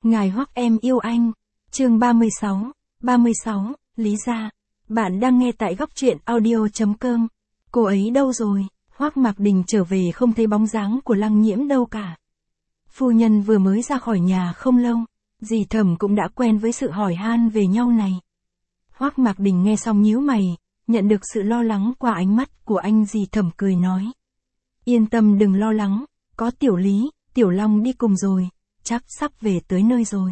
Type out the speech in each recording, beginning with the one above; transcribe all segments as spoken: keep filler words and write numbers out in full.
Ngài Hoắc em yêu anh. Chương ba mươi sáu, ba mươi sáu, Lý gia. Bạn đang nghe tại góc truyện audio chấm com. Cô ấy đâu rồi? Hoắc Mạc Đình trở về không thấy bóng dáng của Lăng Nhiễm đâu cả. Phu nhân vừa mới ra khỏi nhà không lâu, dì Thẩm cũng đã quen với sự hỏi han về nhau này. Hoắc Mạc Đình nghe xong nhíu mày, nhận được sự lo lắng qua ánh mắt của anh. Dì Thẩm cười nói: Yên tâm, đừng lo lắng, có Tiểu Lý, Tiểu Long đi cùng rồi, chắc sắp về tới nơi rồi.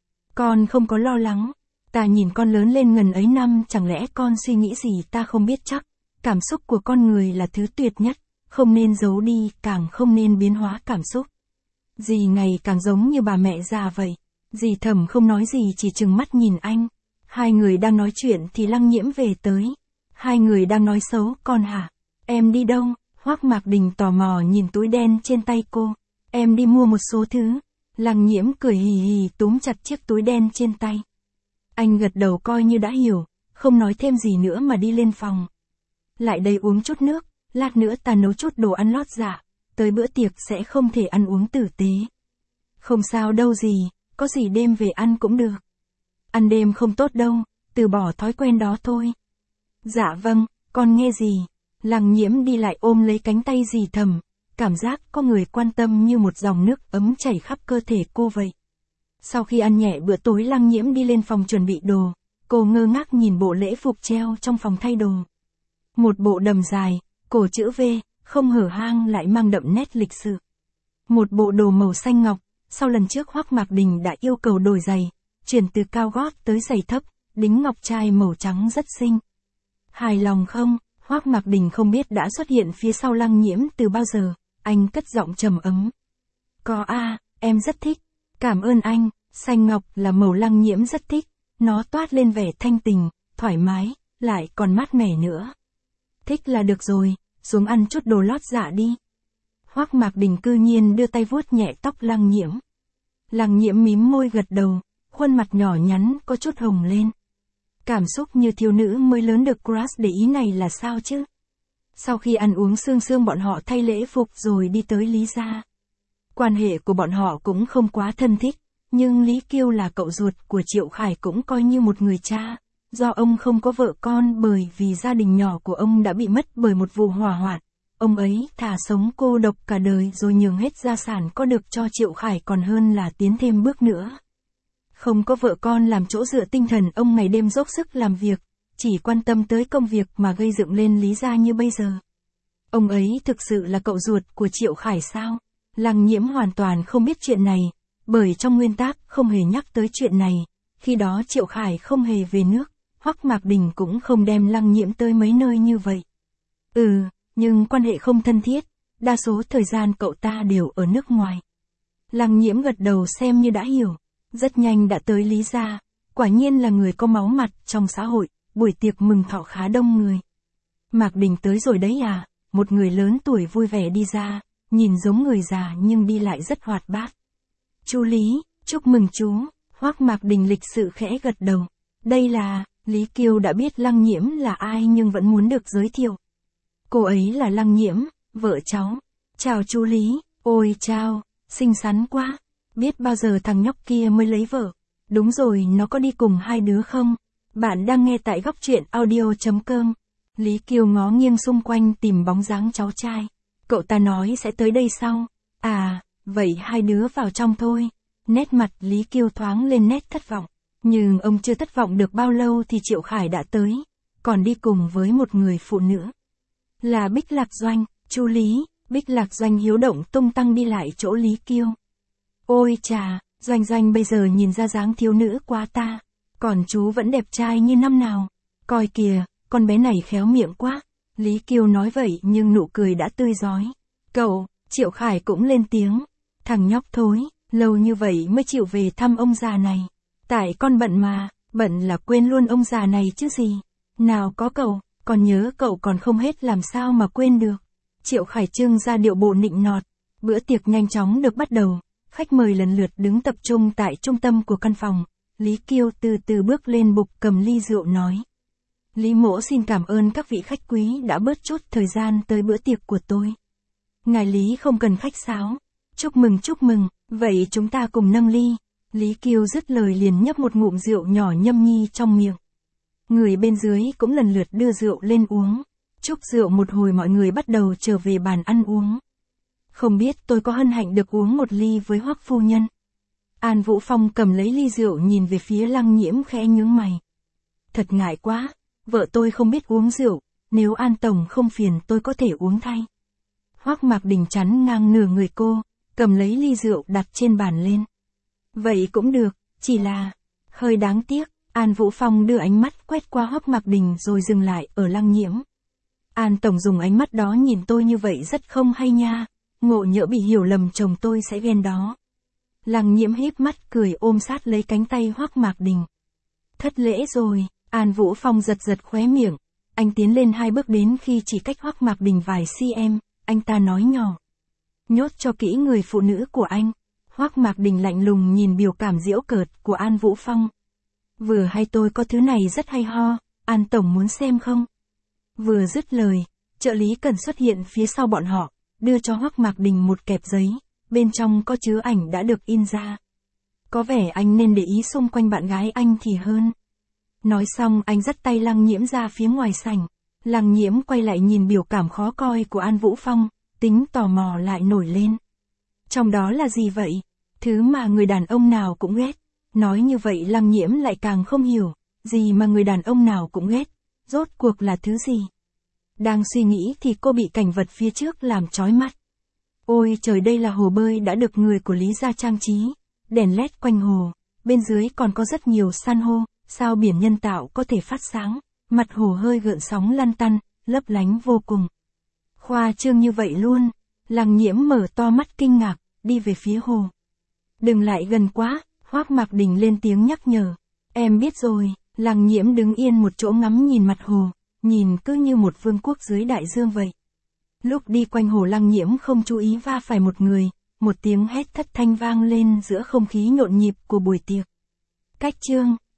Con không có lo lắng, ta nhìn con lớn lên ngần ấy năm, chẳng lẽ con suy nghĩ gì ta không biết chắc. Cảm xúc của con người là thứ tuyệt nhất, không nên giấu đi, càng không nên biến hóa cảm xúc. Dì ngày càng giống như bà mẹ già vậy. Dì Thẩm không nói gì, chỉ trừng mắt nhìn anh. Hai người đang nói chuyện thì Lăng Nhiễm về tới. Hai người đang nói xấu con hả? Em đi đâu? Hoắc Mạc Đình tò mò nhìn túi đen trên tay cô. Em đi mua một số thứ. Lăng Nhiễm cười hì hì túm chặt chiếc túi đen trên tay. Anh gật đầu coi như đã hiểu, không nói thêm gì nữa mà đi lên phòng. Lại đây uống chút nước, lát nữa ta nấu chút đồ ăn lót dạ, tới bữa tiệc sẽ không thể ăn uống tử tế. Không sao đâu dì, có gì đêm về ăn cũng được. Ăn đêm không tốt đâu, từ bỏ thói quen đó thôi. Dạ vâng, con nghe dì. Lăng Nhiễm đi lại ôm lấy cánh tay dì Thẩm, cảm giác có người quan tâm như một dòng nước ấm chảy khắp cơ thể cô vậy. Sau khi ăn nhẹ bữa tối, Lăng Nhiễm đi lên phòng chuẩn bị đồ, cô ngơ ngác nhìn bộ lễ phục treo trong phòng thay đồ. Một bộ đầm dài, cổ chữ V, không hở hang lại mang đậm nét lịch sự. Một bộ đồ màu xanh ngọc, sau lần trước Hoắc Mạc Đình đã yêu cầu đổi giày, chuyển từ cao gót tới giày thấp, đính ngọc trai màu trắng rất xinh. Hài lòng không? Hoắc Mạc Đình không biết đã xuất hiện phía sau Lăng Nhiễm từ bao giờ, anh cất giọng trầm ấm. Có a, em rất thích. Cảm ơn anh. Xanh ngọc là màu Lăng Nhiễm rất thích, nó toát lên vẻ thanh tình, thoải mái, lại còn mát mẻ nữa. Thích là được rồi, xuống ăn chút đồ lót dạ đi. Hoắc Mạc Đình cư nhiên đưa tay vuốt nhẹ tóc Lăng Nhiễm. Lăng Nhiễm mím môi gật đầu, khuôn mặt nhỏ nhắn có chút hồng lên. Cảm xúc như thiếu nữ mới lớn được crush để ý này là sao chứ? Sau khi ăn uống sương sương, bọn họ thay lễ phục rồi đi tới Lý gia. Quan hệ của bọn họ cũng không quá thân thiết, nhưng Lý Kiêu là cậu ruột của Triệu Khải cũng coi như một người cha. Do ông không có vợ con bởi vì gia đình nhỏ của ông đã bị mất bởi một vụ hỏa hoạn. Ông ấy thà sống cô độc cả đời rồi nhường hết gia sản có được cho Triệu Khải còn hơn là tiến thêm bước nữa. Không có vợ con làm chỗ dựa tinh thần, ông ngày đêm dốc sức làm việc, chỉ quan tâm tới công việc mà gây dựng lên Lý gia như bây giờ. Ông ấy thực sự là cậu ruột của Triệu Khải sao? Lăng Nhiễm hoàn toàn không biết chuyện này, bởi trong nguyên tắc không hề nhắc tới chuyện này. Khi đó Triệu Khải không hề về nước, Hoắc Mạc Đình cũng không đem Lăng Nhiễm tới mấy nơi như vậy. Ừ, nhưng quan hệ không thân thiết, đa số thời gian cậu ta đều ở nước ngoài. Lăng Nhiễm gật đầu xem như đã hiểu, rất nhanh đã tới Lý gia, quả nhiên là người có máu mặt trong xã hội, buổi tiệc mừng thọ khá đông người. Mạc Đình tới rồi đấy à? Một người lớn tuổi vui vẻ đi ra, nhìn giống người già nhưng đi lại rất hoạt bát. Chú Lý, chúc mừng chú. Hoắc Mạc Đình lịch sự khẽ gật đầu. Đây là, Lý Kiêu đã biết Lăng Nhiễm là ai nhưng vẫn muốn được giới thiệu. Cô ấy là Lăng Nhiễm, vợ cháu. Chào chú Lý. Ôi chào, xinh xắn quá. Biết bao giờ thằng nhóc kia mới lấy vợ. Đúng rồi, nó có đi cùng hai đứa không? Bạn đang nghe tại góc truyện audio chấm com. Lý Kiêu ngó nghiêng xung quanh tìm bóng dáng cháu trai. Cậu ta nói sẽ tới đây sau. À, vậy hai đứa vào trong thôi. Nét mặt Lý Kiêu thoáng lên nét thất vọng. Nhưng ông chưa thất vọng được bao lâu thì Triệu Khải đã tới. Còn đi cùng với một người phụ nữ. Là Bích Lạc Doanh. Chú Lý. Bích Lạc Doanh hiếu động tung tăng đi lại chỗ Lý Kiêu. Ôi chà, Doanh Doanh bây giờ nhìn ra dáng thiếu nữ quá ta. Còn chú vẫn đẹp trai như năm nào. Coi kìa, con bé này khéo miệng quá. Lý Kiêu nói vậy nhưng nụ cười đã tươi rói. Cậu, Triệu Khải cũng lên tiếng. Thằng nhóc thối, lâu như vậy mới chịu về thăm ông già này. Tại con bận mà, bận là quên luôn ông già này chứ gì. Nào có cậu, còn nhớ cậu còn không hết làm sao mà quên được. Triệu Khải trưng ra điệu bộ nịnh nọt. Bữa tiệc nhanh chóng được bắt đầu. Khách mời lần lượt đứng tập trung tại trung tâm của căn phòng. Lý Kiêu từ từ bước lên bục cầm ly rượu nói. Lý mỗ xin cảm ơn các vị khách quý đã bớt chút thời gian tới bữa tiệc của tôi. Ngài Lý không cần khách sáo. Chúc mừng chúc mừng, vậy chúng ta cùng nâng ly. Lý Kiêu dứt lời liền nhấp một ngụm rượu nhỏ nhâm nhi trong miệng. Người bên dưới cũng lần lượt đưa rượu lên uống. Chúc rượu một hồi mọi người bắt đầu trở về bàn ăn uống. Không biết tôi có hân hạnh được uống một ly với Hoắc phu nhân. An Vũ Phong cầm lấy ly rượu nhìn về phía Lăng Nhiễm khẽ nhướng mày. Thật ngại quá, vợ tôi không biết uống rượu, nếu An Tổng không phiền tôi có thể uống thay. Hoắc Mạc Đình chắn ngang nửa người cô, cầm lấy ly rượu đặt trên bàn lên. Vậy cũng được, chỉ là, hơi đáng tiếc. An Vũ Phong đưa ánh mắt quét qua Hoắc Mạc Đình rồi dừng lại ở Lăng Nhiễm. An Tổng dùng ánh mắt đó nhìn tôi như vậy rất không hay nha, ngộ nhỡ bị hiểu lầm chồng tôi sẽ ghen đó. Lăng Nhiễm híp mắt cười ôm sát lấy cánh tay Hoắc Mạc Đình. Thất lễ rồi, An Vũ Phong giật giật khóe miệng, anh tiến lên hai bước đến khi chỉ cách Hoắc Mạc Đình vài cm, anh ta nói nhỏ. Nhốt cho kỹ người phụ nữ của anh. Hoắc Mạc Đình lạnh lùng nhìn biểu cảm giễu cợt của An Vũ Phong. Vừa hay tôi có thứ này rất hay ho, An Tổng muốn xem không? Vừa dứt lời, trợ lý Cần xuất hiện phía sau bọn họ, đưa cho Hoắc Mạc Đình một kẹp giấy, bên trong có chứa ảnh đã được in ra. Có vẻ anh nên để ý xung quanh bạn gái anh thì hơn. Nói xong anh dắt tay Lăng Nhiễm ra phía ngoài sảnh. Lăng Nhiễm quay lại nhìn biểu cảm khó coi của An Vũ Phong, tính tò mò lại nổi lên. Trong đó là gì vậy? Thứ mà người đàn ông nào cũng ghét. Nói như vậy Lăng Nhiễm lại càng không hiểu, gì mà người đàn ông nào cũng ghét, rốt cuộc là thứ gì? Đang suy nghĩ thì cô bị cảnh vật phía trước làm chói mắt. Ôi trời, đây là hồ bơi đã được người của Lý gia trang trí, đèn led quanh hồ, bên dưới còn có rất nhiều san hô, sao biển nhân tạo có thể phát sáng, mặt hồ hơi gợn sóng lăn tăn, lấp lánh vô cùng. Khoa trương như vậy luôn. Lăng Nhiễm mở to mắt kinh ngạc, đi về phía hồ. Đừng lại gần quá. Hoắc Mạc Đình lên tiếng nhắc nhở. Em biết rồi. Lăng Nhiễm đứng yên một chỗ ngắm nhìn mặt hồ, nhìn cứ như một vương quốc dưới đại dương vậy. Lúc đi quanh hồ Lăng Nhiễm không chú ý va phải một người, một tiếng hét thất thanh vang lên giữa không khí nhộn nhịp của buổi tiệc. Cách chương